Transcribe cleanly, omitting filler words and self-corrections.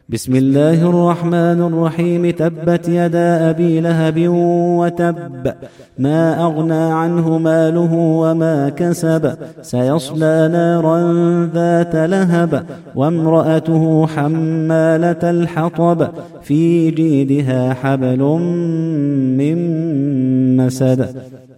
بسم الله الرحمن الرحيم. تبت يدا أبي لهب وتب، ما أغنى عنه ماله وما كسب، سيصلى نارا ذات لهب، وامرأته حمالة الحطب، في جيدها حبل من مسد.